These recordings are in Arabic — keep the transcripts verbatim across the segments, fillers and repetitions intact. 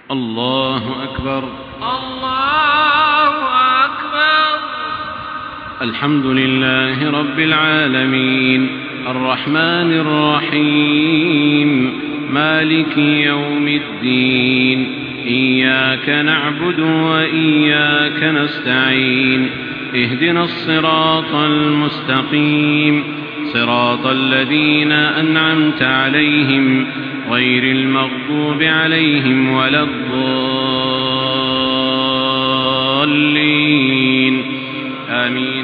الله أكبر. الله أكبر. الحمد لله رب العالمين الرحمن الرحيم مالك يوم الدين إياك نعبد وإياك نستعين اهدنا الصراط المستقيم صراط الذين أنعمت عليهم غير المغضوب عليهم ولا الضالين آمين.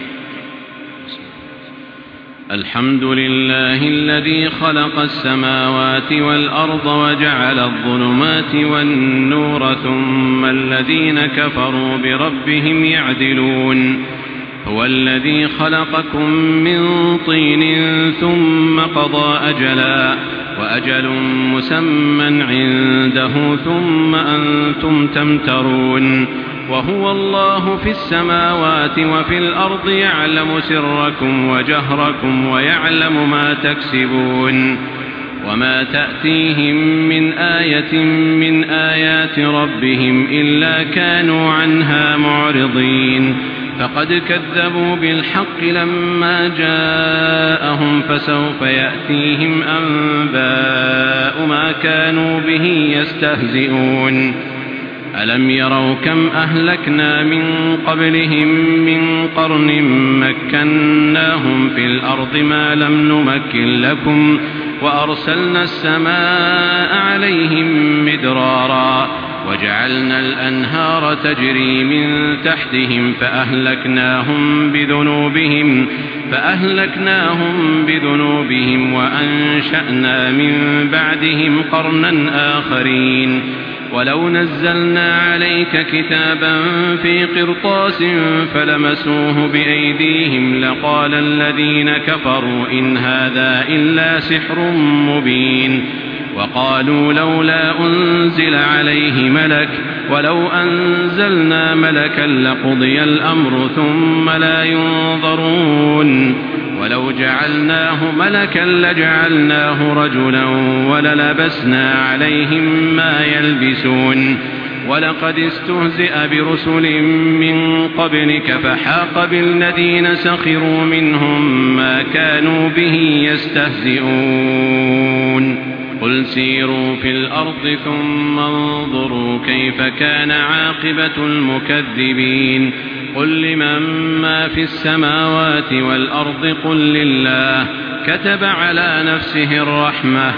الحمد لله الذي خلق السماوات والأرض وجعل الظلمات والنور ثم الذين كفروا بربهم يعدلون. هو الذي خلقكم من طين ثم قضى أجلا وأجل مسمى عنده ثم أنتم تمترون. وهو الله في السماوات وفي الأرض يعلم سركم وجهركم ويعلم ما تكسبون. وما تأتيهم من آية من آيات ربهم إلا كانوا عنها معرضين. فقد كذبوا بالحق لما جاءهم فسوف يأتيهم أنباء ما كانوا به يستهزئون. ألم يروا كم أهلكنا من قبلهم من قرن مكناهم في الأرض ما لم نمكن لكم وأرسلنا السماء عليهم مدرارا وجعلنا الأنهار تجري من تحتهم فأهلكناهم بذنوبهم فأهلكناهم بذنوبهم وأنشأنا من بعدهم قرنا آخرين. ولو نزلنا عليك كتابا في قرطاس فلمسوه بأيديهم لقال الذين كفروا إن هذا إلا سحر مبين. وقالوا لولا أنزل عليه ملك ولو أنزلنا ملكا لقضي الأمر ثم لا ينظرون. ولو جعلناه ملكا لجعلناه رجلا وللبسنا عليهم ما يلبسون. ولقد استهزئ برسل من قبلك فحاق بالذين سخروا منهم ما كانوا به يستهزئون. قل سيروا في الأرض ثم انظروا كيف كان عاقبة المكذبين. قل لمن ما في السماوات والأرض قل لله كتب على نفسه الرحمة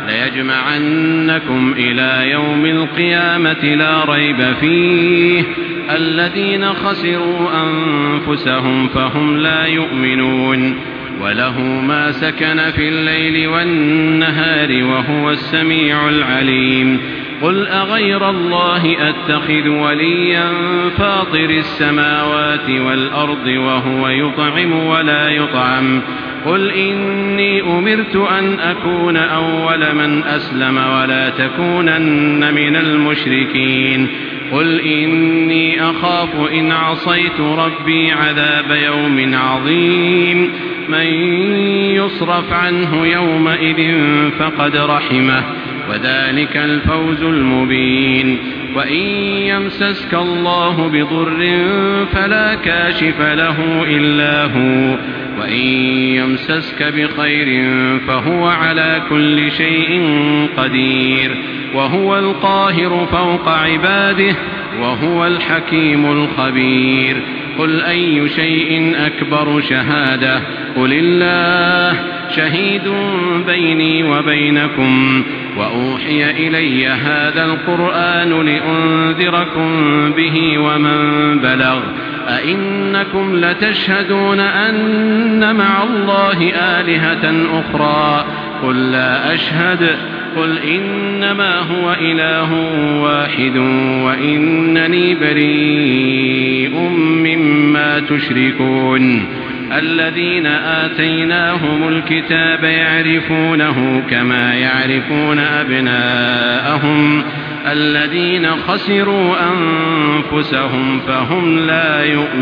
ليجمعنكم إلى يوم القيامة لا ريب فيه الذين خسروا أنفسهم فهم لا يؤمنون. وله ما سكن في الليل والنهار وهو السميع العليم. قل أغير الله أتخذ وليا فاطر السماوات والأرض وهو يطعم ولا يطعم. قل إني أمرت أن أكون أول من أسلم ولا تكونن من المشركين. قل إني أخاف إن عصيت ربي عذاب يوم عظيم. من يصرف عنه يومئذ فقد رحمه وذلك الفوز المبين. وإن يمسسك الله بضر فلا كاشف له إلا هو وإن يمسسك بخير فهو على كل شيء قدير وهو القاهر فوق عباده وهو الحكيم الخبير. قل أي شيء أكبر شهادة قل الله شهيد بيني وبينكم وأوحي إلي هذا القرآن لأنذركم به ومن بلغ. أئنكم لتشهدون أن مع الله آلهة أخرى قل لا أشهد قل إنما هو إله واحد وإنني بريء مما تشركون. الذين آتيناهم الكتاب يعرفونه كما يعرفون أبناءهم الذين خسروا أنفسهم فهم لا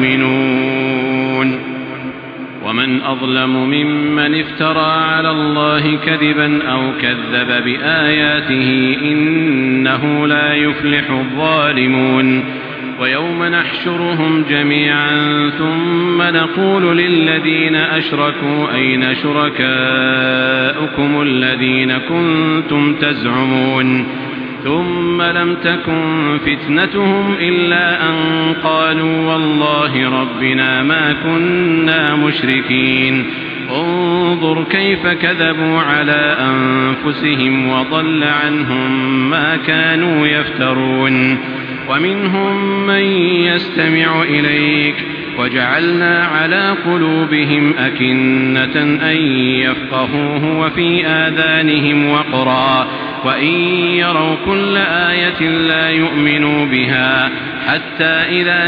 يؤمنون. ومن أظلم ممن افترى على الله كذبا أو كذب بآياته إنه إنه لا يفلح الظالمون. ويوم نحشرهم جميعا ثم نقول للذين أشركوا أين شركاؤكم الذين كنتم تزعمون ثم لم تكن فتنتهم إلا أن قالوا والله ربنا ما كنا مشركين. انظر كيف كذبوا على أنفسهم وضل عنهم ما كانوا يفترون. ومنهم من يستمع إليك وجعلنا على قلوبهم أكنة أن يفقهوه وفي آذانهم وقرا وإن يروا كل آية لا يؤمنوا بها حتى إذا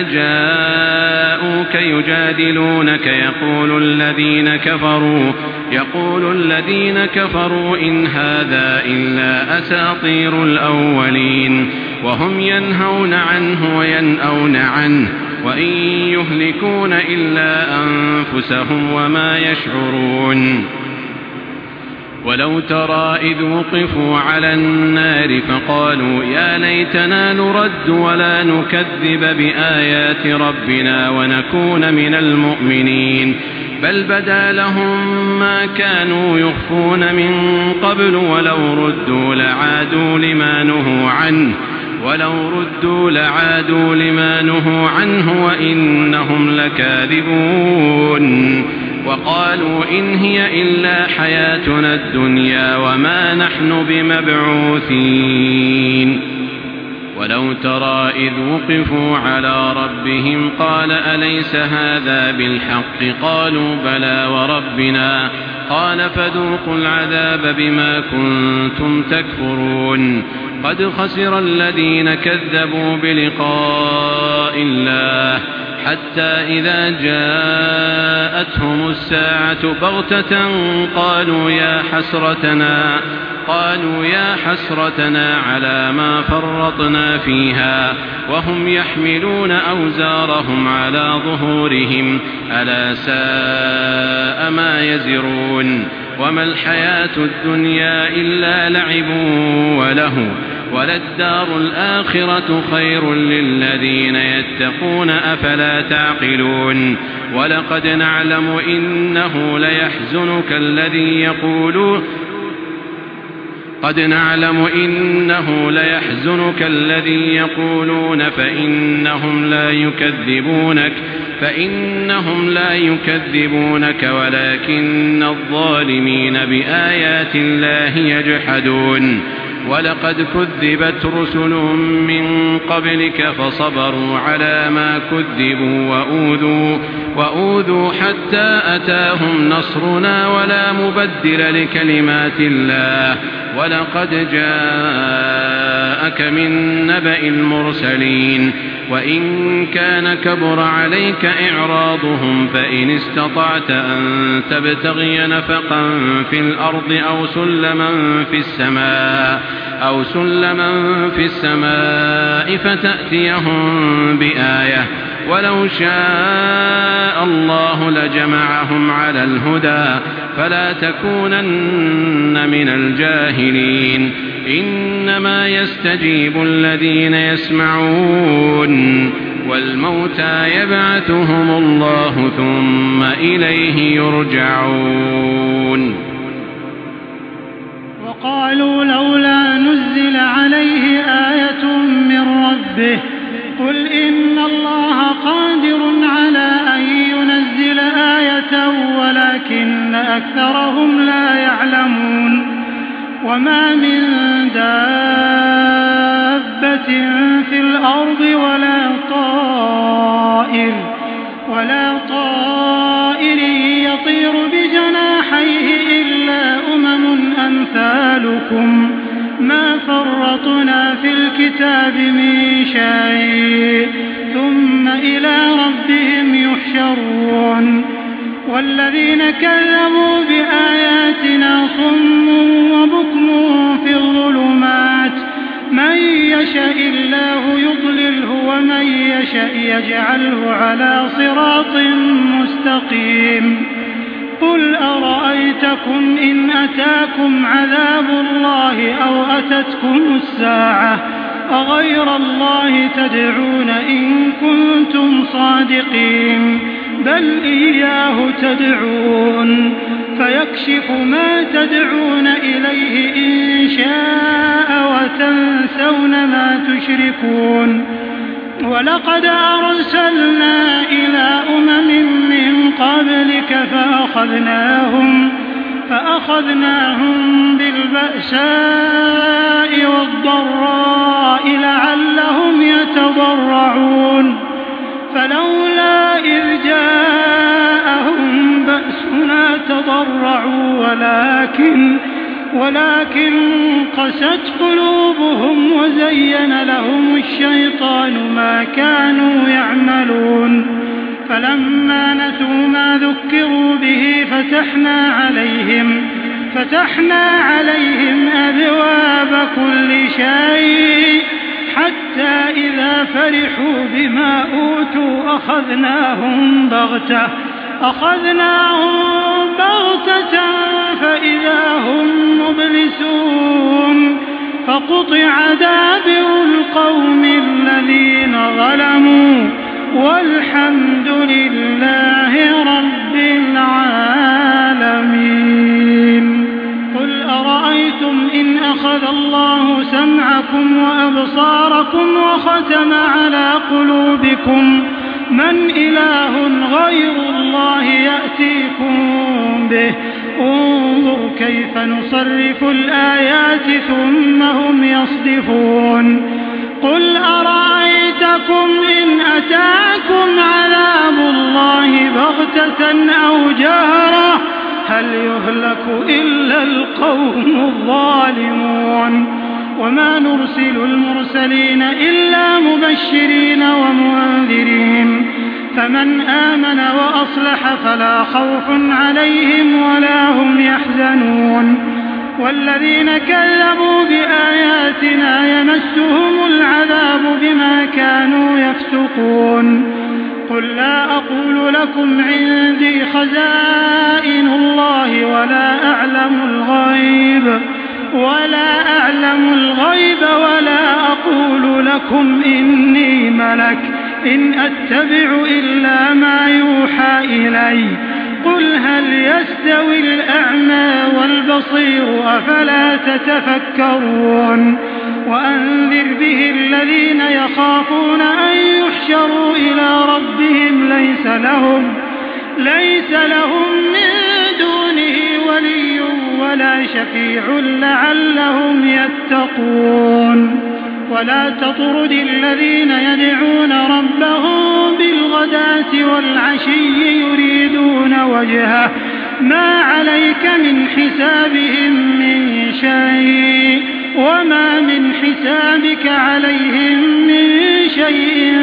جاءوك يجادلونك يقول الذين كفروا يقول الذين كفروا إن هذا إلا أساطير الأولين وهم ينهون عنه وينأون عنه وإن يهلكون إلا أنفسهم وما يشعرون. ولو ترى إذ وقفوا على النار فقالوا يا ليتنا نرد ولا نكذب بآيات ربنا ونكون من المؤمنين بل بدا لهم ما كانوا يخفون من قبل ولو ردوا لعادوا لما نهوا عنه ولو ردوا لعادوا لما نهوا عنه وإنهم لكاذبون. وقالوا إن هي إلا حياتنا الدنيا وما نحن بمبعوثين. ولو ترى إذ وقفوا على ربهم قال أليس هذا بالحق قالوا بلى وربنا قال فذوقوا العذاب بما كنتم تكفرون. قد خسر الذين كذبوا بلقاء الله حتى إذا جاءتهم الساعة بغتة قالوا يا حسرتنا قالوا يا حسرتنا على ما فرطنا فيها وهم يحملون أوزارهم على ظهورهم ألا ساء ما يزرون. وما الحياة الدنيا إلا لعب وله وللدار الآخرة خير للذين يتقون أفلا تعقلون. ولقد نعلم إنه ليحزنك الذي يقولون قد نعلم إنه ليحزنك الذي يقولون فإنهم لا يكذبونك فإنهم لا يكذبونك ولكن الظالمين بآيات الله يجحدون. ولقد كذبت رسل من قبلك فصبروا على ما كذبوا وأوذوا, وأوذوا حتى أتاهم نصرنا ولا مبدل لكلمات الله. ولقد جاءك من نبأ المرسلين وإن كان كبر عليك إعراضهم فإن استطعت أن تبتغي نفقا في الأرض أو سلما في السماء أو سلما في السماء فتأتيهم بآية ولو شاء الله لجمعهم على الهدى فلا تكونن من الجاهلين. إنما يستجيب الذين يسمعون والموتى يبعثهم الله ثم إليه يرجعون. وقالوا لولا نزل عليه آية من ربه قل إن الله قادر على أن ينزل آية ولكن أكثرهم لا يعلمون. وما من دابة في الأرض ولا طائر ولا طائر يطير بجناحيه إلا أمم أمثالكم ما فرطنا في الكتاب من شيء ثم إلى ربهم يحشرون. والذين كذبوا بآياتنا صم وبكم في الظلمات من يشاء الله يضلله ومن يشاء يجعله على صراط مستقيم. قل أرأيتكم إن أتاكم عذاب الله أو أتتكم الساعة أغير الله تدعون إن كنتم صادقين بل إياه تدعون فيكشف ما تدعون إليه إن شاء وتنسون ما تشركون ولقد أرسلنا إلى أمم من قبلك فأخذناهم فأخذناهم بالبأساء والضراء لعلهم يتضرعون فلولا إذ جاءهم بأسنا تضرعوا ولكن ولكن قست قلوبهم وزين لهم الشيطان ما كانوا يعملون فلما نسوا ما ذكروا به فتحنا عليهم فتحنا عليهم أبواب كل شيء حتى إذا فرحوا بما أوتوا أخذناهم بغتة أخذناهم بغتة فإذا هم مبلسون فقطع دابر القوم الذين ظلموا والحمد لله رب العالمين قل أرأيتم إن أخذ الله سمعكم وأبصاركم وختم على قلوبكم من إله غير الله يأتيكم به انظر كيف نصرف الآيات ثم هم يصدفون قل أرأيتكم إن أتاكم عذاب الله بغتة أو جهرة هل يهلك إلا القوم الظالمون وما نرسل المرسلين إلا مبشرين ومنذرين فمن آمن وأصلح فلا خوف عليهم ولا هم يحزنون والذين كذبوا بآياتنا يمسهم العذاب بما كانوا يفسقون قل لا أقول لكم عندي خزائن الله ولا أعلم الغيب ولا أعلم الغيب ولا أقول لكم إني ملك إن أتبع إلا ما يوحى إلي قل هل يستوي الأعمى والبصير أفلا تتفكرون وأنذر به الذين يخافون أن يحشروا إلى ربهم ليس لهم ليس لهم من دونه ولي ولا شفيع لعلهم يتقون ولا تطرد الذين يدعون ربهم بالغداة والعشي يريدون وجهه ما عليك من حسابهم من شيء وما من حسابك عليهم من شيء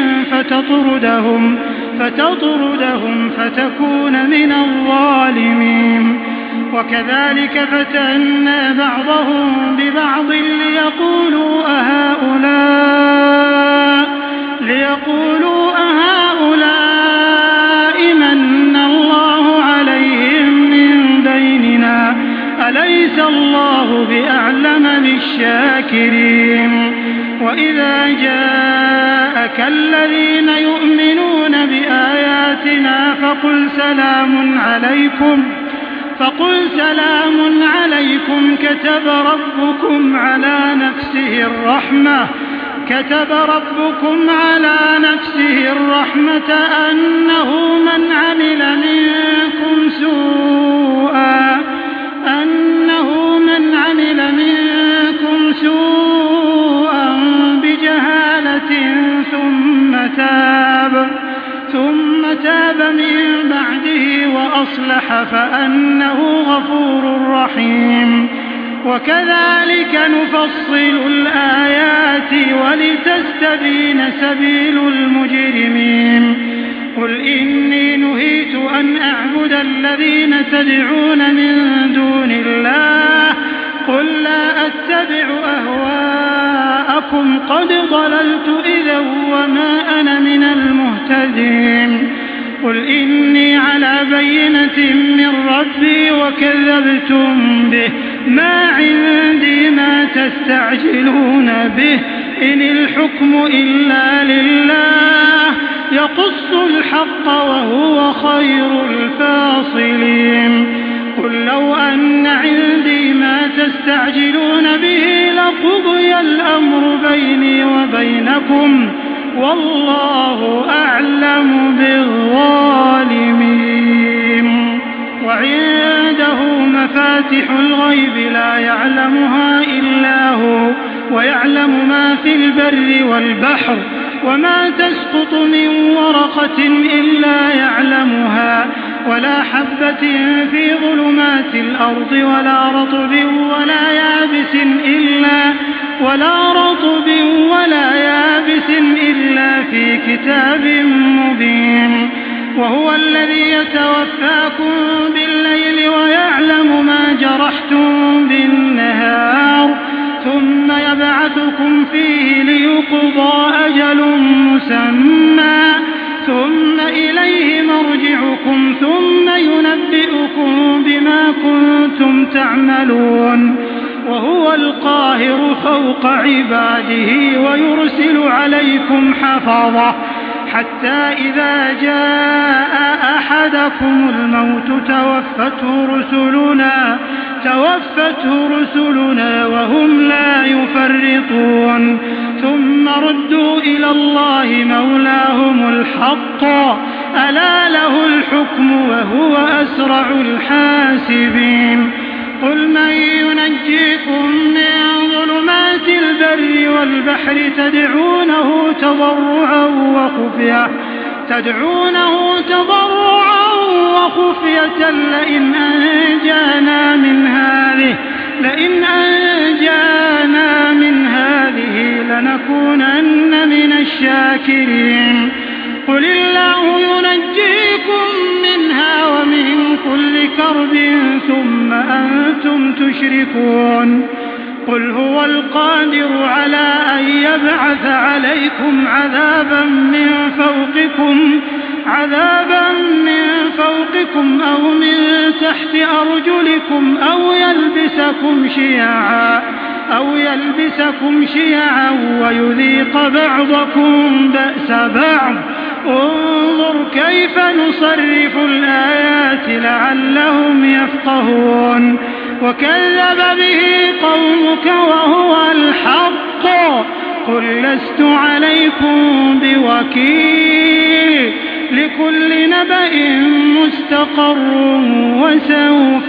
فتطردهم فتطردهم فتكون من الظالمين وكذلك فتنا بعضهم ببعض ليقولوا أهؤلاء ليقولوا أهؤلاء من الله عليهم من بيننا أليس الله بأعلم بالشاكرين وإذا جاءك الذين يؤمنون بآياتنا فقل سلام عليكم فقل سلام عليكم كتب ربكم على نفسه الرحمة كتب ربكم على نفسه الرحمة أنه من عمل منكم سوءا أنه من عمل منكم سوءا بجهالة ثم تاب ثم تاب من بعده وأصلح فأنه غفور رحيم وكذلك نفصل الآيات ولتستبين سبيل المجرمين قل إني نهيت أن أعبد الذين تدعون من دون الله قل لا أتبع أهواءكم قد ضللت إذا وما أنا من المهتدين قل إني على بينة من ربي وكذبتم به ما عندي ما تستعجلون به إن الحكم إلا لله يقص الحق وهو خير الفاصلين قل لو أن عندي ما تستعجلون به لقضي الأمر بيني وبينكم والله أعلم بالظالمين وعنده مفاتح الغيب لا يعلمها إلا هو ويعلم ما في البر والبحر وما تسقط من ورقة إلا يعلمها ولا حبة في ظلمات الأرض ولا رطب ولا يابس إلا ولا رطب ولا يابس إلا في كتاب مبين وهو الذي يتوفاكم بالليل ويعلم ما جرحتم بالنهار ثم يبعثكم فيه ليقضى أجل مسمى ثم إليه مرجعكم ثم ينبئكم بما كنتم تعملون وهو القاهر فوق عباده ويرسل عليكم حفظة حتى إذا جاء أحدكم الموت توفته رسلنا توفته رسلنا وهم لا يفرطون ثم ردوا إلى الله مولاهم الحق ألا له الحكم وهو أسرع الحاسبين قل من ينجيكم من ظلمات البر والبحر تدعونه تضرعا وخفية تدعونه تضرعا وخفية لئن أنجانا من هذه لئن أنجانا من هذه لنكونن من الشاكرين قل الله ينجيكم منها ومن كل كرب ثم أنتم تشركون قل هو القادر على أن يبعث عليكم عذابا من فوقكم عذابا من فوقكم أو من تحت أرجلكم أو يلبسكم شيعا أو يلبسكم شيعا ويذيق بعضكم بأس بعض انظر كيف نصرف الآيات لعلهم يفقهون وكذب به قومك وهو الحق قل لست عليكم بوكيل لكل نبأ مستقر وسوف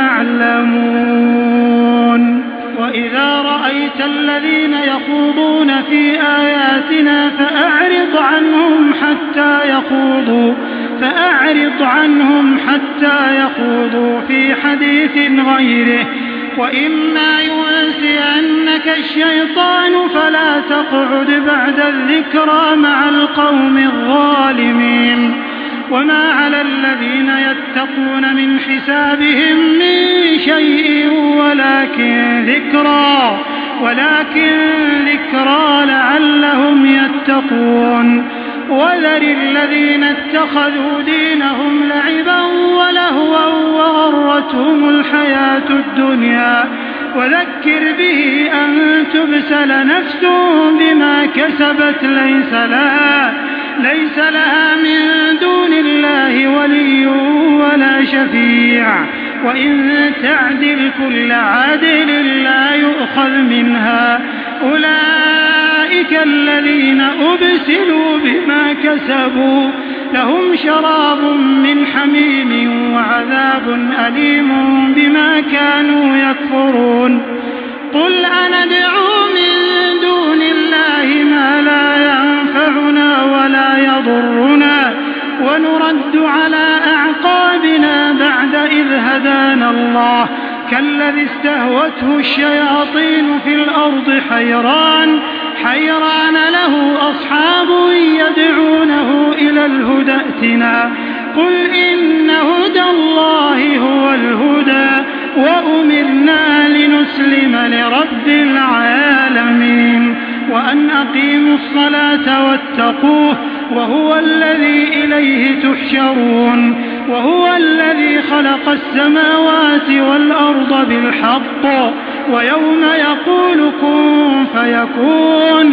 تعلمون وإذا رأيت الذين يخوضون في آياتنا فأعرض عنهم حتى يخوضوا فأعرض عنهم حتى يخوضوا في حديث غيره وإما ينسينك الشيطان فلا تقعد بعد الذكرى مع القوم الظالمين وما على الذين يتقون من حسابهم من شيء ولكن ذكرى ولكن ذكرى لعلهم يتقون وذر الذين اتخذوا دينهم لعبا ولهوا وغرتهم الحياة الدنيا وذكر به أن تبسل نفس بما كسبت ليس لها ليس لها من دون الله ولي ولا شفيع وإن تعدل كل عدل لا يؤخذ منها أولئك الذين أبسلوا بما كسبوا لهم شراب من حميم وعذاب أليم بما كانوا يكفرون قل أندعو من دون الله ما لا ينفعنا ولا يضرنا ونرد على أعقابنا بعد إذ هدانا الله كالذي استهوته الشياطين في الأرض حيران حيران له أصحاب يدعونه إلى الهدى ائتنا قل إن هدى الله هو الهدى وأمرنا لنسلم لرب العالمين وأن أقيموا الصلاة واتقوه وهو الذي إليه تحشرون وهو الذي خلق السماوات والأرض بالحق ويوم يقول كن فيكون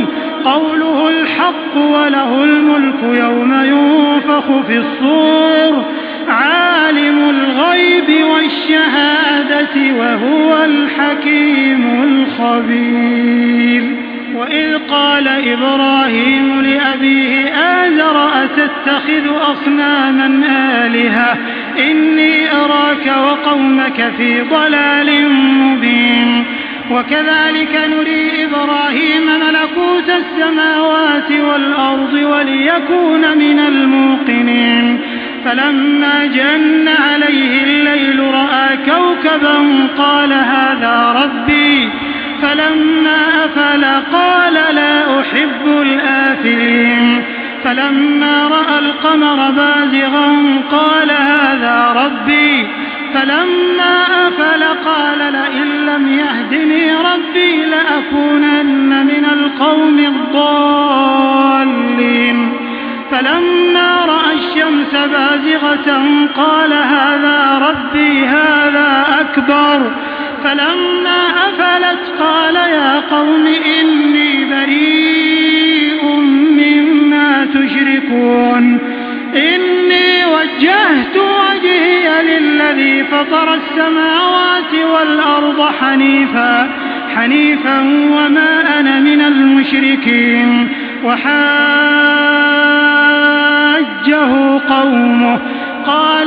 قوله الحق وله الملك يوم ينفخ في الصور عالم الغيب والشهادة وهو الحكيم الخبير. وإذ قال إبراهيم لأبيه آزر أتتخذ أصناما آلهة إني أراك وقومك في ضلال مبين. وكذلك نري إبراهيم ملكوت السماوات والأرض وليكون من الموقنين. فلما جن عليه الليل رأى كوكبا قال هذا ربي فلما أفل قال لا أحب الآفلين. فلما رأى القمر بازغا قال هذا ربي فلما أفل قال لئن لم يهدني ربي لأكونن من القوم الضالين. فلما رأى الشمس بازغة قال هذا ربي هذا أكبر. فلما أفلت قال يا قوم إني بريء مما تشركون إني وجهت وجهي للذي فطر السماوات والأرض حنيفا حنيفا وما أنا من المشركين. وحاجه قومه قال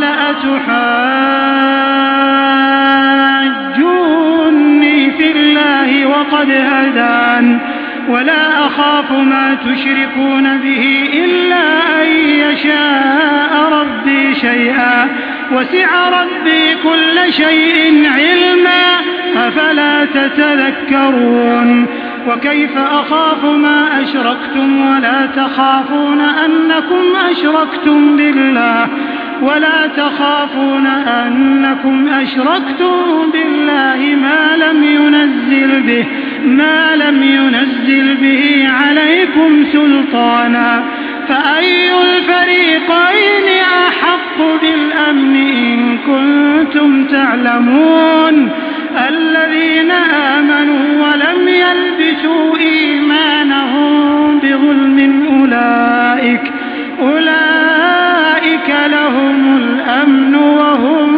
أتحاجوني في الله وقد هدان ولا أخاف ما تشركون به إلا أن يشاء ربي شيئا وسع ربي كل شيء علما أفلا تتذكرون. وكيف أخاف ما أشركتم ولا تخافون أنكم أشركتم بالله ولا تخافون أنكم أشركتم بالله ما لم ينزل به ما لم ينزل به عليكم سلطانا فأي الفريقين أحق بالأمن إن كنتم تعلمون. الذين آمنوا ولم يلبسوا إيمانهم بظلم أولئك أولئك لهم الأمن وهم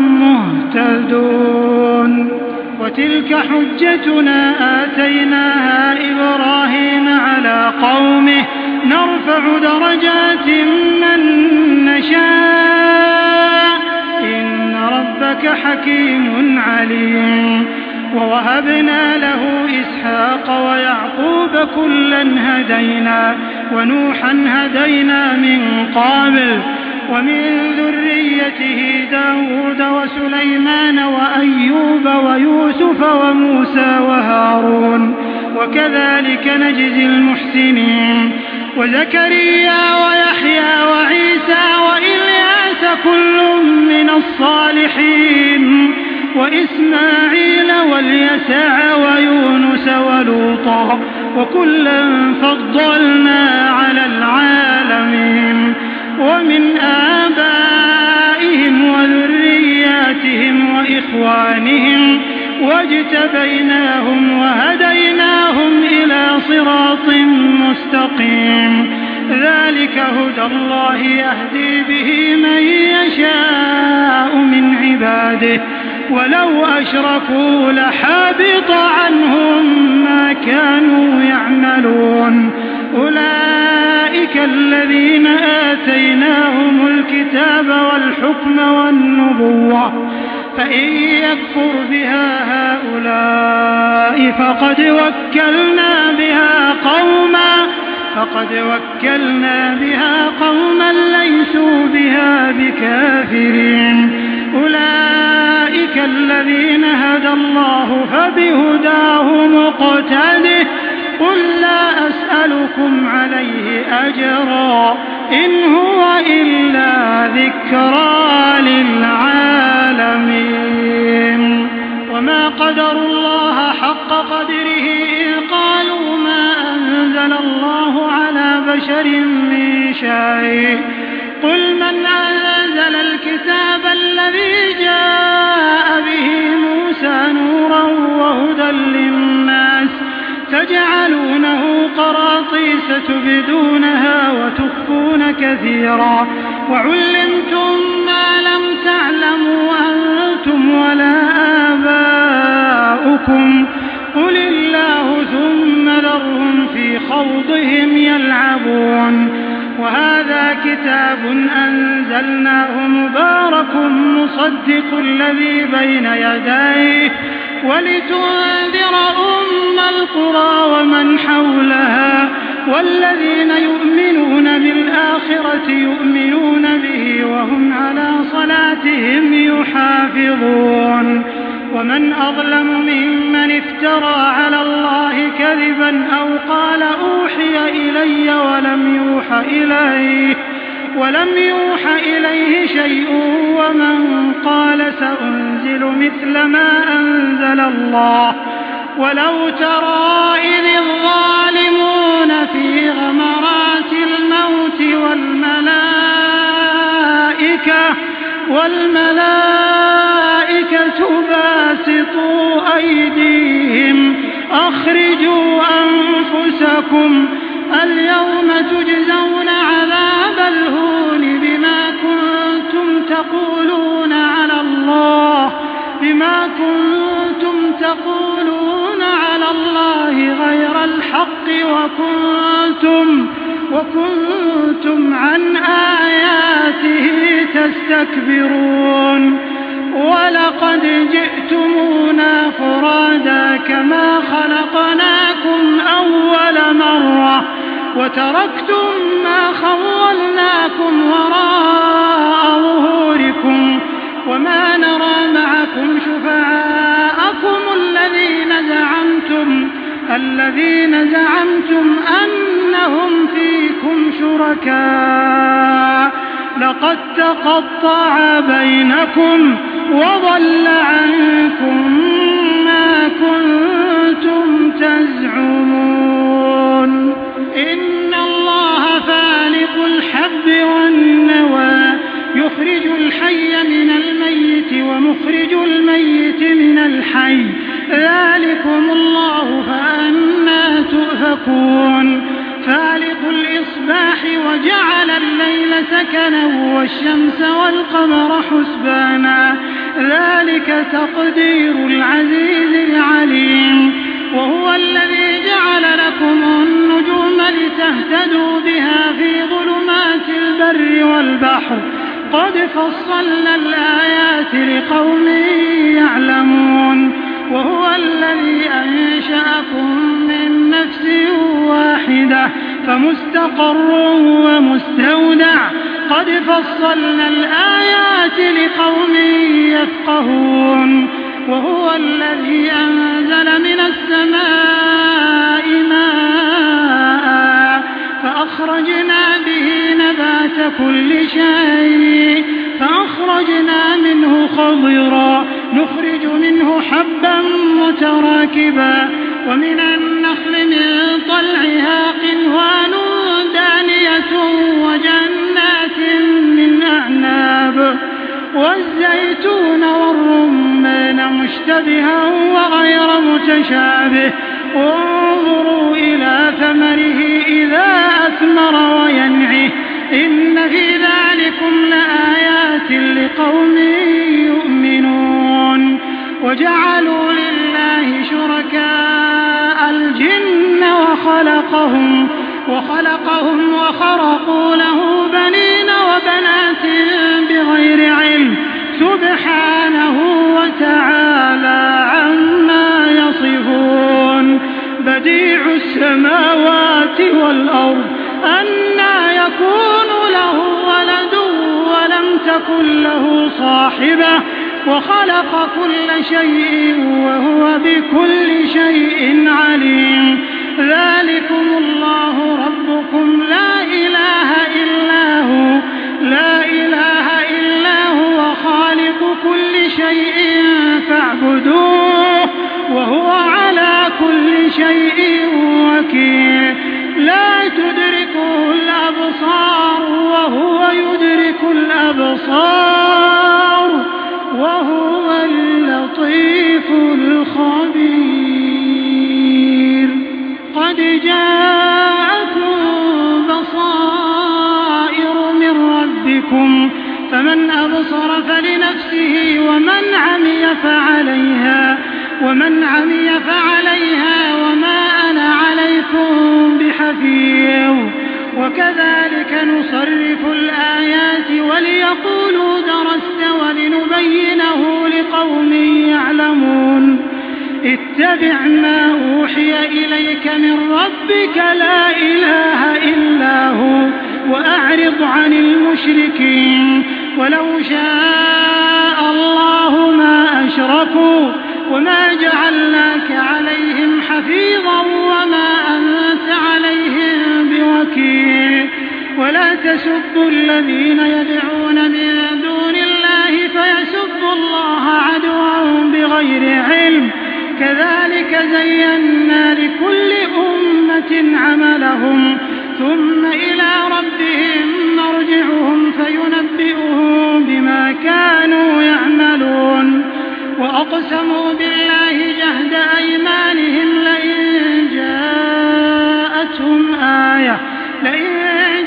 مهتدون. وتلك حجتنا آتيناها إبراهيم على قومه نرفع درجات من نشاء إن ربك حكيم عليم. ووهبنا له إسحاق ويعقوب كلا هدينا ونوحا هدينا من قبل ومن ذريته داود وسليمان وأيوب ويوسف وموسى وهارون وكذلك نجزي المحسنين. وزكريا ويحيى وعيسى وإلياس كل من الصالحين وإسماعيل واليسع ويونس ولوطا وكلا فضلنا على العالمين. ومن آبائهم وذرياتهم وإخوانهم واجتبيناهم وهديناهم إلى صراط مستقيم. ذلك هدى الله يهدي به من يشاء من عباده ولو أشركوا لحبط عنهم ما كانوا يعملون. أولئك الذين آتيناهم الكتاب والحكم والنبوة فإن يكفر بها هؤلاء فقد وكلنا بها قوما فقد وكلنا بها قوما ليسوا بها بكافرين. أولئك الذين هدى الله فبهداه مقتده قل لا أسألكم عليه أجرا إن هو إلا ذكرى للعالمين. وما قدروا الله حق قدره إذ قالوا ما أنزل الله على بشر من شيء قل من أنزل الكتاب الذي جاء به موسى نورا وهدى للناس تجعلونه قراطيس ستبدونها وتخفون كثيرا وعلمتم ما لم تعلموا أنتم ولا آباؤكم قل الله ثم ذرهم في خوضهم يلعبون وهذا كتاب أنزلناه مبارك مصدق الذي بين يديه ولتنذر أم القرى ومن حولها والذين يؤمنون بالآخرة يؤمنون به وهم على صلاتهم يحافظون ومن أظلم ممن افترى على الله كذبا أو قال أوحي إلي ولم يوح إليه ولم يوح إليه شيء ومن قال سأنزل مثل ما أنزل الله ولو ترى إذ الظالمون في غمرات الموت والملائكة والملائكة باسطوا أيديهم أخرجوا أنفسكم اليوم تجزون عذاب الهون بما كنتم تقولون على الله بما كنتم تقولون على الله غير الحق وكنتم وكنتم عن آياته تستكبرون ولقد جئتمونا فرادا كما خلقناكم أول مرة وتركتم ما خولناكم وراء ظهوركم وما نرى معكم شفعاءكم الذين زعمتم الذين زعمتم أنهم فيكم شركاء لقد تقطع بينكم وضل عنكم ما كنتم تزعمون إن الله فالق الحب والنوى يخرج الحي من الميت ومخرج الميت من الحي ذلكم الله فأنى تؤفكون فالق الإصباح وجعل الليل سكنا والشمس والقمر حسبانا ذلك تقدير العزيز العليم وهو الذي جعل لكم النجوم لتهتدوا بها في ظلمات البر والبحر قد فصلنا الآيات لقوم يعلمون وهو الذي أنشأكم من نفس واحدة فمستقر ومستودع قد فصلنا الآيات لقوم يفقهون وهو الذي أنزل من السماء ماء فأخرجنا به نبات كل شيء فأخرجنا منه خضرا نخرج منه حبا متراكبا ومن النخل من طلعها قنوان دانية وجنات من أعناب والزيتون والرمان مشتبها وغير متشابه انظروا إلى ثمره إذا أثمر وينعه إن في ذلكم لآيات لقوم يؤمنون وجعلوا لله شركاء الجن وخلقهم وخلقهم وخرقوا له بنين وبنات بغير علم سبحانه وتعالى عما يصفون بديع السماوات والأرض أنى يكون له ولد ولم تكن له صاحبة وخلق كل شيء وهو بكل شيء عليم ذلكم الله ربكم لا إله إلا هو لا إله إلا هو خالق كل شيء فاعبدوه وهو على كل شيء وكيل لا تدركه الأبصار وهو يدرك الأبصار وهو اللطيف الخبير قد جاءكم فمن أبصر فلنفسه ومن عمي فعليها ومن عمي فعليها وما أنا عليكم بحفيظ وكذلك نصرف الآيات وليقولوا درست ولنبينه لقوم يعلمون اتبع ما أوحي إليك من ربك لا إله إلا هو وأعرض عن المشركين ولو شاء الله ما أشركوا وما جعلناك عليهم حفيظا وما أنت عليهم بوكيل ولا تسبوا الذين يدعون من دون الله فيسبوا الله عدوا بغير علم كذلك زينا لكل أمة عملهم ثم إلى ربهم مرجعهم فينبئهم بما كانوا يعملون وأقسموا بالله جهد أيمانهم لئن جاءتهم آية لئن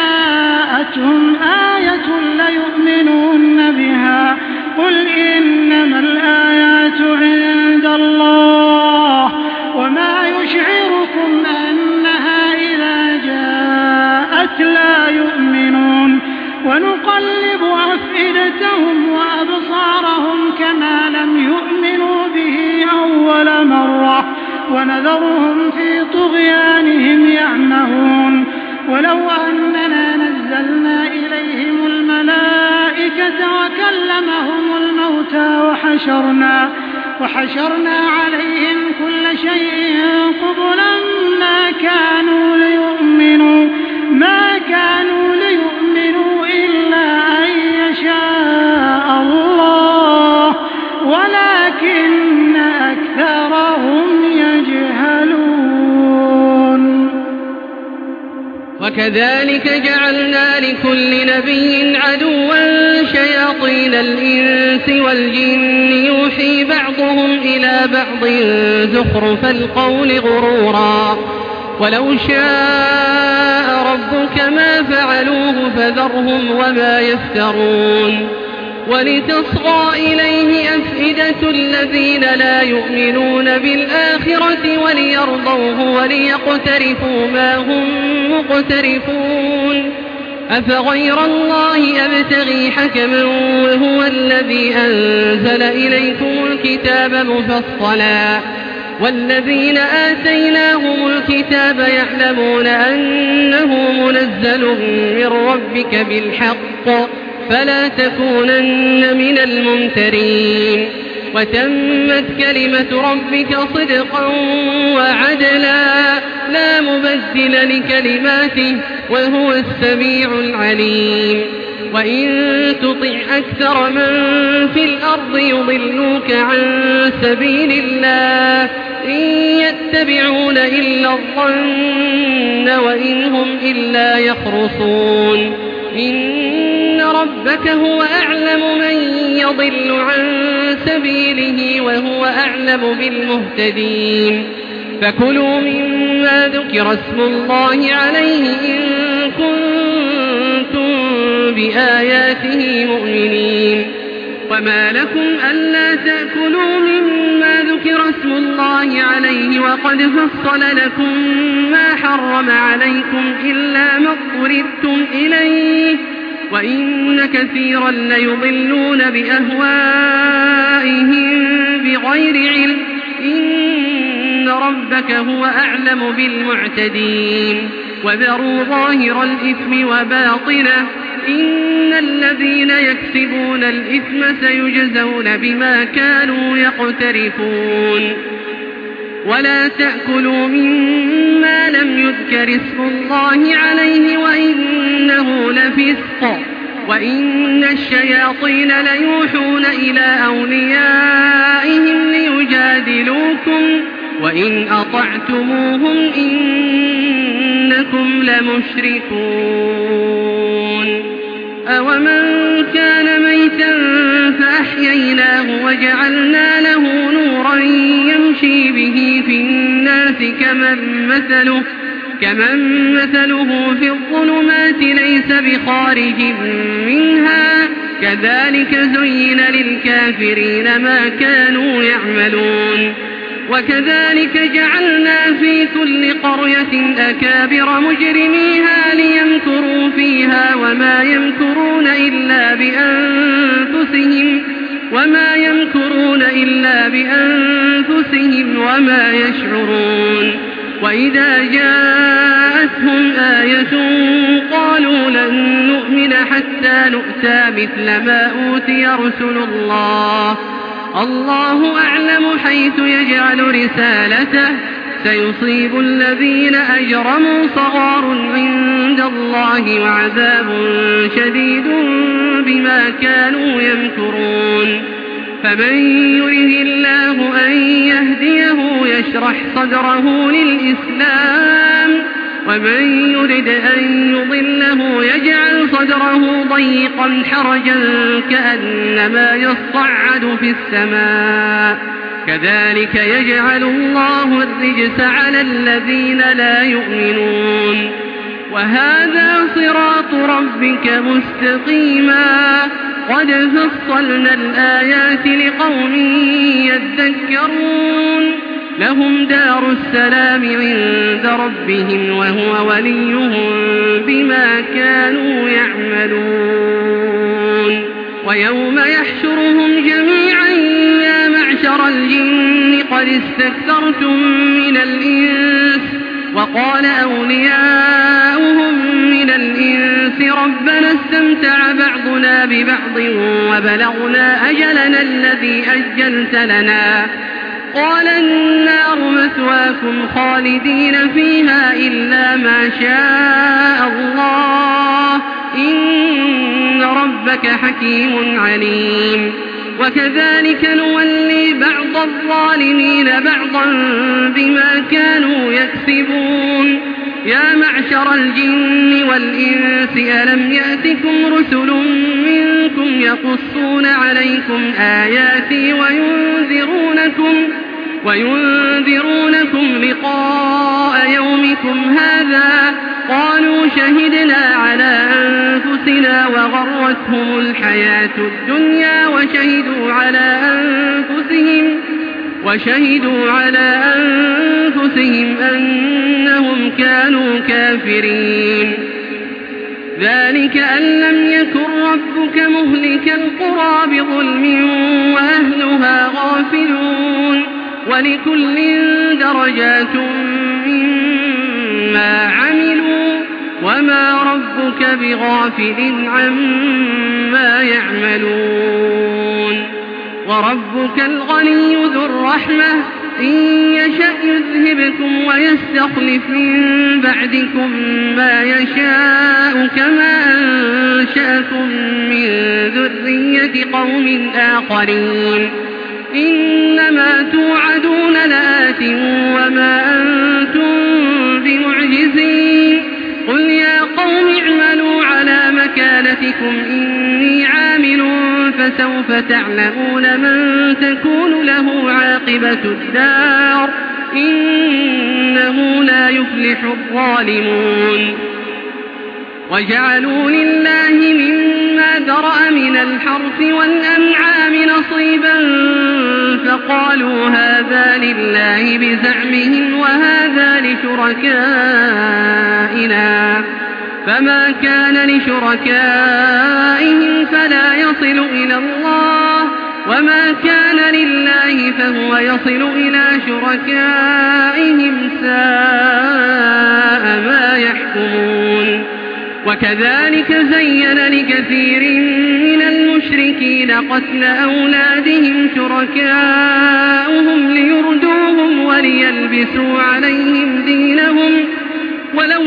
جاءتهم آية ليؤمنون بها قل إنما الآيات عند الله وما يشعركم أنها إذا جاءت لا يؤمنون ونقلب أفئدتهم وأبصارهم كما لم يؤمنوا به أول مرة ونذرهم في طغيانهم يعمهون ولو أننا نزلنا إليهم الملائكة وكلمهم الموتى وحشرنا وحشرنا عليهم كل شيء قبلا ما كانوا ليؤمنوا ما كانوا ليؤمنوا إلا أن يشاء الله ولكن أكثرهم يجهلون وكذلك جعلنا لكل نبي عدوا شياطين الإنس والجن يوحي بعضهم إلى بعض زخرف القول غرورا ولو شاء ربك ما فعلوه فذرهم وما يفترون ولتصغى إليه أفئدة الذين لا يؤمنون بالآخرة وليرضوه وليقترفوا ما هم مقترفون أفغير الله أبتغي حكما وهو الذي أنزل إليكم الكتاب مفصلا والذين آتيناهم الكتاب يعلمون أنه منزل من ربك بالحق فلا تكونن من الممترين وتمت كلمة ربك صدقا وعدلا لا مبدل لكلماته وهو السميع العليم وإن تطع أكثر من في الأرض يضلوك عن سبيل الله إن يتبعون إلا الظن وإن هم إلا يخرصون إن ربك هو أعلم من يضل عن سبيله وهو أعلم بالمهتدين فكلوا مما ذكر اسم الله عليه إن كنتم بآياته مؤمنين وما لكم ألا تأكلوا مما ذكر اسم الله عليه وقد فصل لكم ما حرم عليكم إلا ما اضطررتم إليه وإن كثيرا ليضلون بأهوائهم بغير علم إن ربك هو أعلم بالمعتدين وذروا ظاهر الإثم وباطنه إن الذين يكسبون الإثم سيجزون بما كانوا يقترفون ولا تأكلوا مما لم يذكر اسم الله عليه وإنه لفسق وإن الشياطين ليوحون إلى أوليائهم ليجادلوكم وإن أطعتموهم إنكم لمشركون أومن كان ميتا فأحييناه وجعلنا له نورا يمشي به في الناس كمن مثله, كمن مثله في الظلمات ليس بخارج منها كذلك زين للكافرين ما كانوا يعملون وكذلك جعلنا في كل قرية أكابر مجرميها ليمكروا فيها وما يمكرون إلا بأنفسهم وما يمكرون إلا بأنفسهم وما يشعرون وإذا جاءتهم آية قالوا لن نؤمن حتى نؤتى مثل ما أوتي رسل الله الله أعلم حيث يجعل رسالته سيصيب الذين أجرموا صغار عند الله وعذاب شديد بما كانوا يمكرون فمن يرد الله أن يهديه يشرح صدره للإسلام ومن يرد أن يضله يجعل صدره ضيقا حرجا كأنما يصعد في السماء كذلك يجعل الله الرجس على الذين لا يؤمنون وهذا صراط ربك مستقيما قد فصلنا الآيات لقوم يذكرون لهم دار السلام عند ربهم وهو وليهم بما كانوا يعملون ويوم يحشرهم جميعا يا معشر الجن قد استكثرتم من الإنس وقال أولياؤهم من الإنس ربنا استمتع بعضنا ببعض وبلغنا أجلنا الذي أجلت لنا قال النار مثواكم خالدين فيها إلا ما شاء الله إن ربك حكيم عليم وكذلك نولي بعض الظالمين بعضا بما كانوا يكسبون يا معشر الجن والإنس ألم يأتكم رسل منكم يقصون عليكم آياتي وينذرونكم وينذرونكم لقاء يومكم هذا قالوا شهدنا على أنفسنا وغرتهم الحياة الدنيا وشهدوا على أنفسهم وشهدوا على أنفسهم أنهم كانوا كافرين ذلك أن لم يكن ربك مهلك القرى بظلم وأهلها غافلون ولكل درجات مما عملوا وما ربك بغافل عما يعملون وربك الغني ذو الرحمة إن يشأ يذهبكم ويستخلف من بعدكم ما يشاء كما أنشأكم من ذرية قوم آخرين إنما توعدون لآت وما أنتم بمعجزين قل يا قوم اعملوا على مكانتكم إني عامل فسوف تعلمون من تكون له عاقبة الدار إنه لا يفلح الظالمون وجعلوا لله مما ذرأ من الحرث والأنعام نصيبا فقالوا هذا لله بزعمهم وهذا لشركائنا فما كان لشركائهم فلا يصل إلى الله وما كان لله فهو يصل إلى شركائهم ساء ما يحكمون وكذلك زين لكثير من المشركين قتل أولادهم شركاؤهم ليردوهم وليلبسوا عليهم دينهم ولو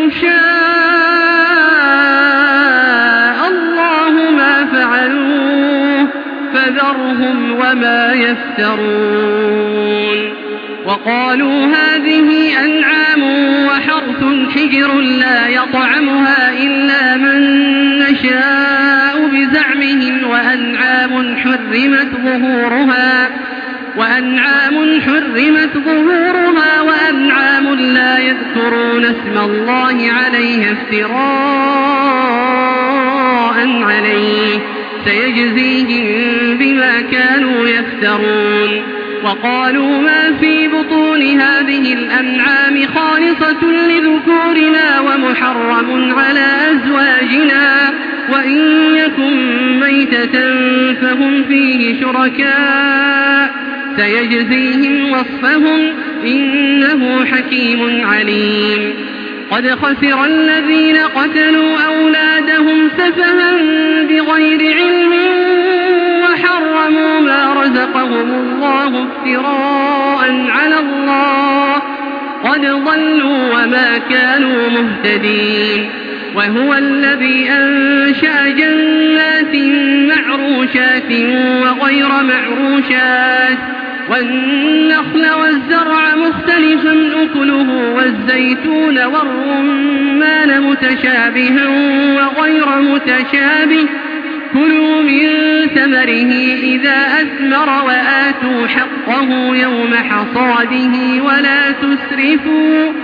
شاء الله ما فعلوه فذرهم وما يفترون وقالوا هذه أنعام وحرث حجر لا يطعمها إلا من نشاء بزعمهم وأنعام حرمت ظهورها وأنعام حرمت ظهورها وأنعام لا يذكرون اسم الله عليها افتراء عليه سيجزيهم بما كانوا يفترون. وقالوا ما في بطون هذه الأنعام خالصة لذكورنا ومحرم على أزواجنا وإن يكن ميتة فهم فيه شركاء سيجزيهم وصفهم إنه حكيم عليم. قد خسر الذين قتلوا أولادهم سفها بغير علم وحرموا ما رزقهم الله افتراء على الله قد ضلوا وما كانوا مهتدين. وهو الذي أنشأ جنات معروشات وغير معروشات والنخل والزرع مختلفا أكله والزيتون والرمان متشابها وغير متشابه كلوا من ثمره إذا أثمر وآتوا حقه يوم حصاده ولا تسرفوا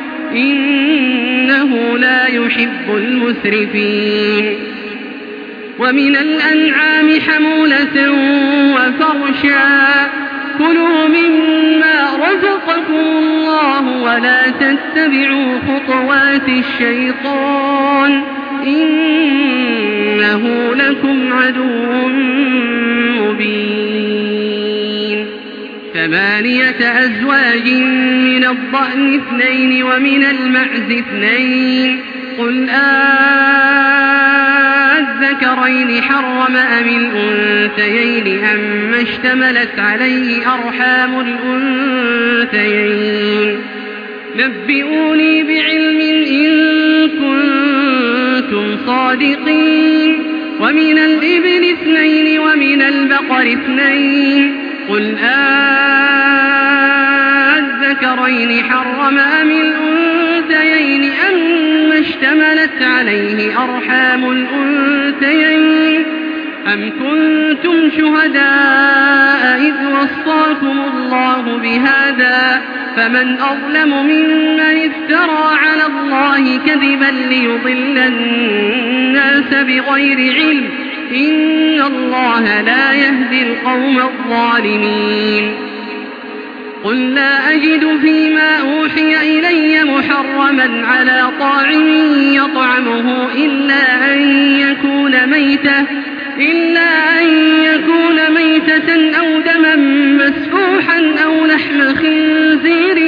إنه لا يحب المسرفين. ومن الأنعام حمولة وفرشا كلوا مما رزقكم الله ولا تتبعوا خطوات الشيطان إنه لكم عدو مبين. ثمانية أزواج من الضأن اثنين ومن المعز اثنين قل أذكرين حرم أم الأنثيين أم اشتملت عليه أرحام الأنثيين نبئوني بعلم إن كنتم صادقين. ومن الإبل اثنين ومن البقر اثنين قل أذكرين حرم أم الأنثيين أم اشتملت عليه أرحام الأنثيين أم كنتم شهداء إذ وصاكم الله بهذا فمن أظلم ممن افترى على الله كذبا ليضل الناس بغير علم إن الله لا يهدي القوم الظالمين. قل لا أجد فيما أوحي إلي محرما على طاعم يطعمه إلا أن يكون ميتة إلا أن يكون ميتة أو دما مسفوحا أو لحم خنزير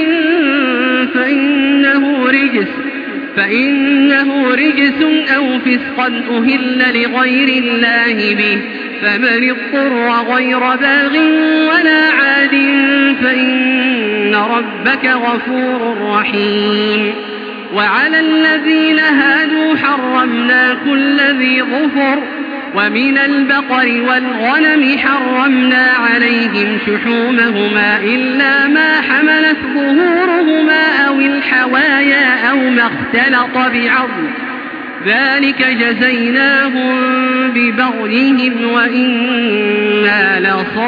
فإنه رجس فإنه رجس أو فسقا أهل لغير الله به فمن اضطر غير باغ ولا عاد فإن ربك غفور رحيم. وعلى الذين هادوا حرمنا كل ذي ظفر ومن البقر والغنم حرمنا عليهم شحومهما إلا ما حملت ظهورهما أو الحوايا أو ما اختلط بعظم ذلك جزيناهم ببغيهم وإنا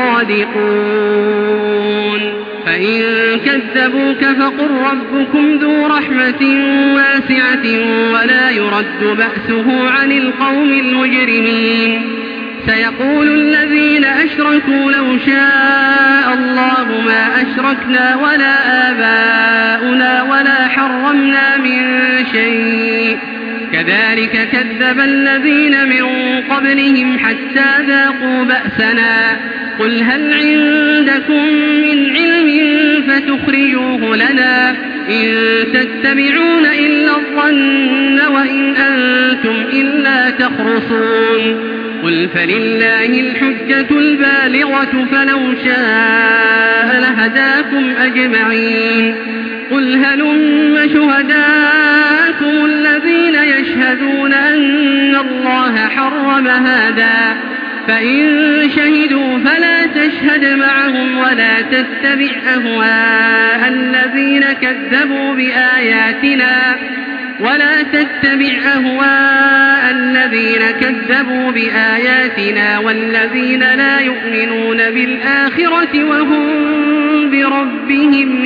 لصادقون. فإن كذبوك فقل ربكم ذو رحمة واسعة ولا يرد بأسه عن القوم المجرمين. سيقول الذين أشركوا لو شاء الله ما أشركنا ولا آباؤنا ولا حرمنا من شيء كذلك كذب الذين من قبلهم حتى ذاقوا بأسنا. قل هل عندكم من علم فتخرجوه لنا إن تتبعون إلا الظن وإن أنتم إلا تخرصون. قل فلله الحجة البالغة فلو شاء لهداكم أجمعين. قل هلم شهداءكم الذين يشهدون أن الله حرم هذا فإن شهدوا فلا تشهد معهم ولا تتبع أهواء الذين كذبوا بآياتنا ولا تتبع أهواء الذين كذبوا بآياتنا والذين لا يؤمنون بالآخرة وهم بربهم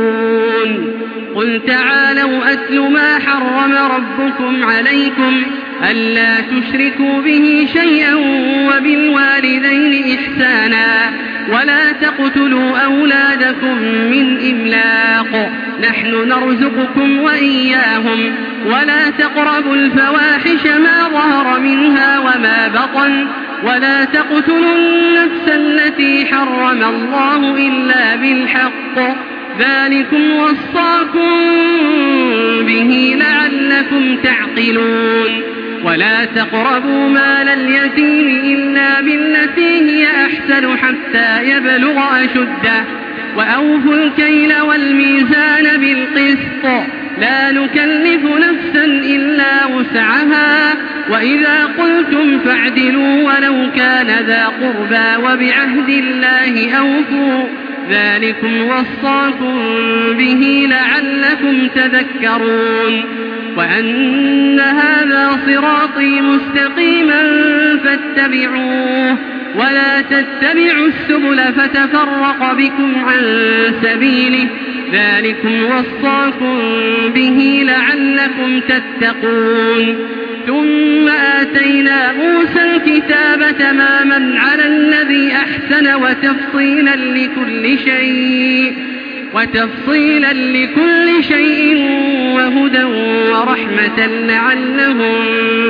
يعدلون. قل تعالوا أتل ما حرم ربكم عليكم ألا تشركوا به شيئا وبالوالدين إحسانا ولا تقتلوا أولادكم من إملاق نحن نرزقكم وإياهم ولا تقربوا الفواحش ما ظهر منها وما بطن ولا تقتلوا النفس التي حرم الله إلا بالحق ذلكم وصاكم به لعلكم تعقلون ولا تقربوا مال اليتيم إلا بالتي هي أحسن حتى يبلغ أشده وأوفوا الكيل والميزان بالقسط لا نكلف نفسا إلا وسعها وإذا قلتم فاعدلوا ولو كان ذا قربى وبعهد الله أوفوا ذلكم وصاكم به لعلكم تذكرون وأن هذا صراطي مستقيما فاتبعوه ولا تتبعوا السبل فتفرق بكم عن سبيله ذلكم وصاكم به لعلكم تتقون ثم آتينا موسى الكتاب تماما على الذي أحسن وتفصيلا لكل شيء وتفصيلا لكل شيء وهدى ورحمة لعلهم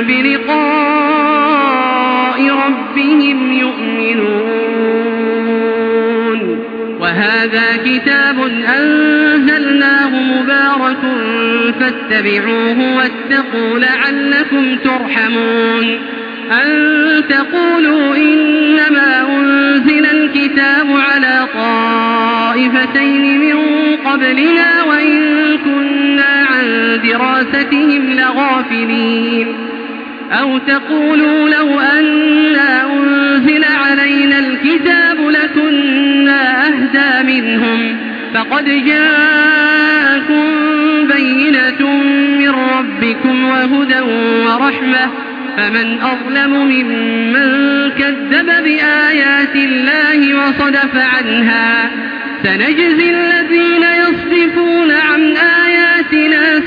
بلقاء ربهم يؤمنون وهذا كتاب أنزلناه مبارك فاتبعوه واتقوا لعلكم ترحمون أن تقولوا إنما أنزل الكتاب على طائفتين من قبلنا وإن كنا عن دراستهم لغافلين أو تقولوا لو أنا أنزل علينا الكتاب لكنا أهدى منهم فقد جاءكم بينة من ربكم وهدى ورحمة فمن أظلم ممن كذب بآيات الله وصدف عنها سنجزي الذين يصدفون عن آياتنا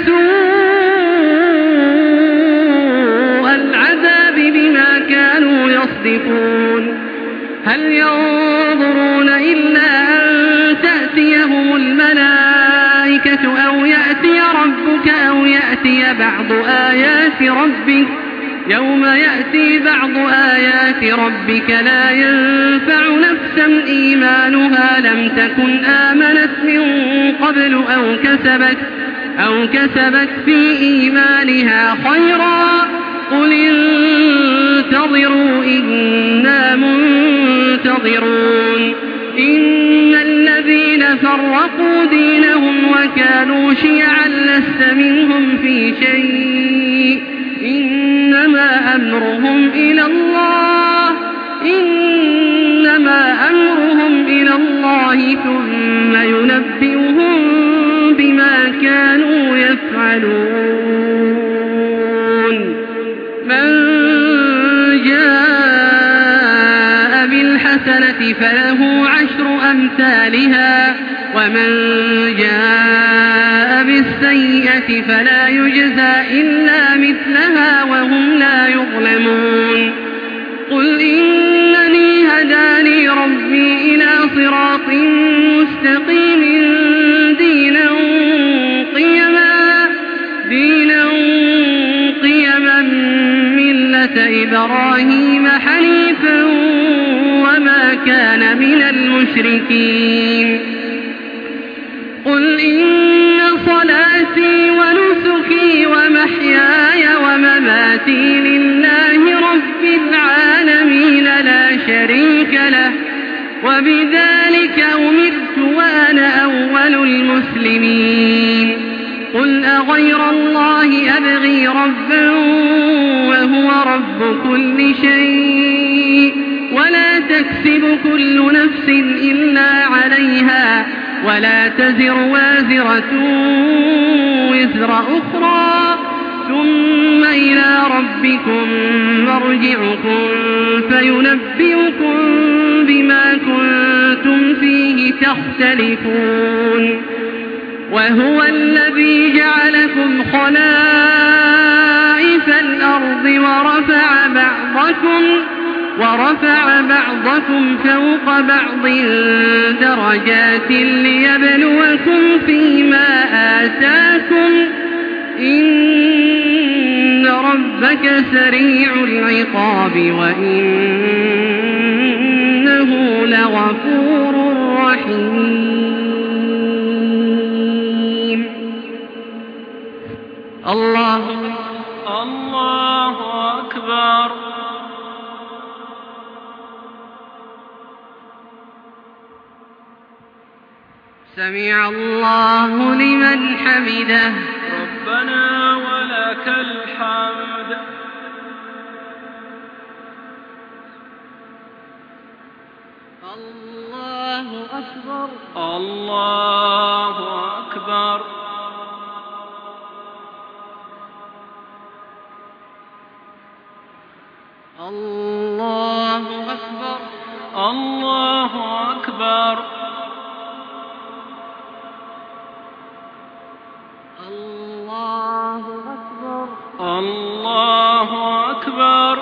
سوء العذاب بما كانوا يصدفون هل ينظرون إلا أن تأتيهم الملائكة أو يأتي ربك أو يأتي بعض آيات ربك يوم يأتي بعض آيات ربك لا ينفع نفسا إيمانها لم تكن آمنت من قبل أو كسبت, أو كسبت في إيمانها خيرا قل انتظروا إنا منتظرون إن الذين فرقوا دينهم وكانوا شيعا لست منهم في شيء إنما أمرهم إلى الله إنما أمرهم إلى الله ثم ينبئهم بما كانوا يفعلون من جاء بالحسنة فله عشر أمثالها ومن جاء بالسيئة فلا يجزى إلا مثلها وهم لا يظلمون قل إنني هداني ربي إلى صراط مستقيم دينا قيما دينا قيما ملة إبراهيم حنيفا وما كان من المشركين قل إن صلاتي ونسكي ومحياي ومماتي لله رب العالمين لا شريك له وبذلك أمرت وأنا أول المسلمين قل أغير الله أبغي ربا وهو رب كل شيء ولا تكسب كل نفس إلا عليها ولا تزر وازرة وزر أخرى ثم إلى ربكم مرجعكم فينبئكم بما كنتم فيه تختلفون وهو الذي جعلكم خلائف الأرض ورفع بعضكم ورفع بعضكم فوق بعض درجات ليبلوكم فيما آتاكم إن ربك سريع العقاب وإنه لغفور رحيم. الله الله أكبر. سمع الله لمن حمده. ربنا ولك الحمد. الله أكبر. الله أكبر. الله أكبر. الله أكبر. الله أكبر. الله أكبر.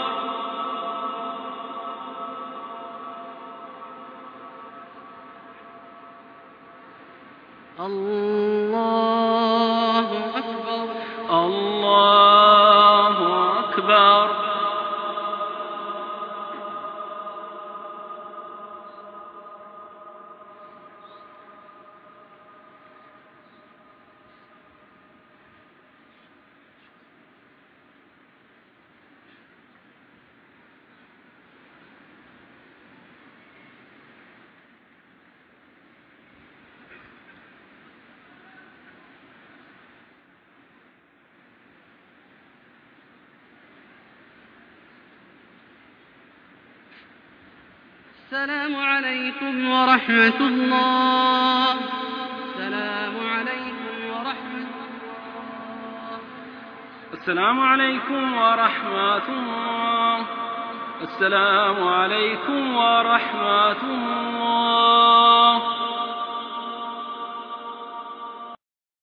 الله أكبر. الله أكبر. السلام عليكم ورحمة الله. السلام عليكم ورحمة الله. السلام عليكم ورحمة الله. السلام عليكم ورحمة الله.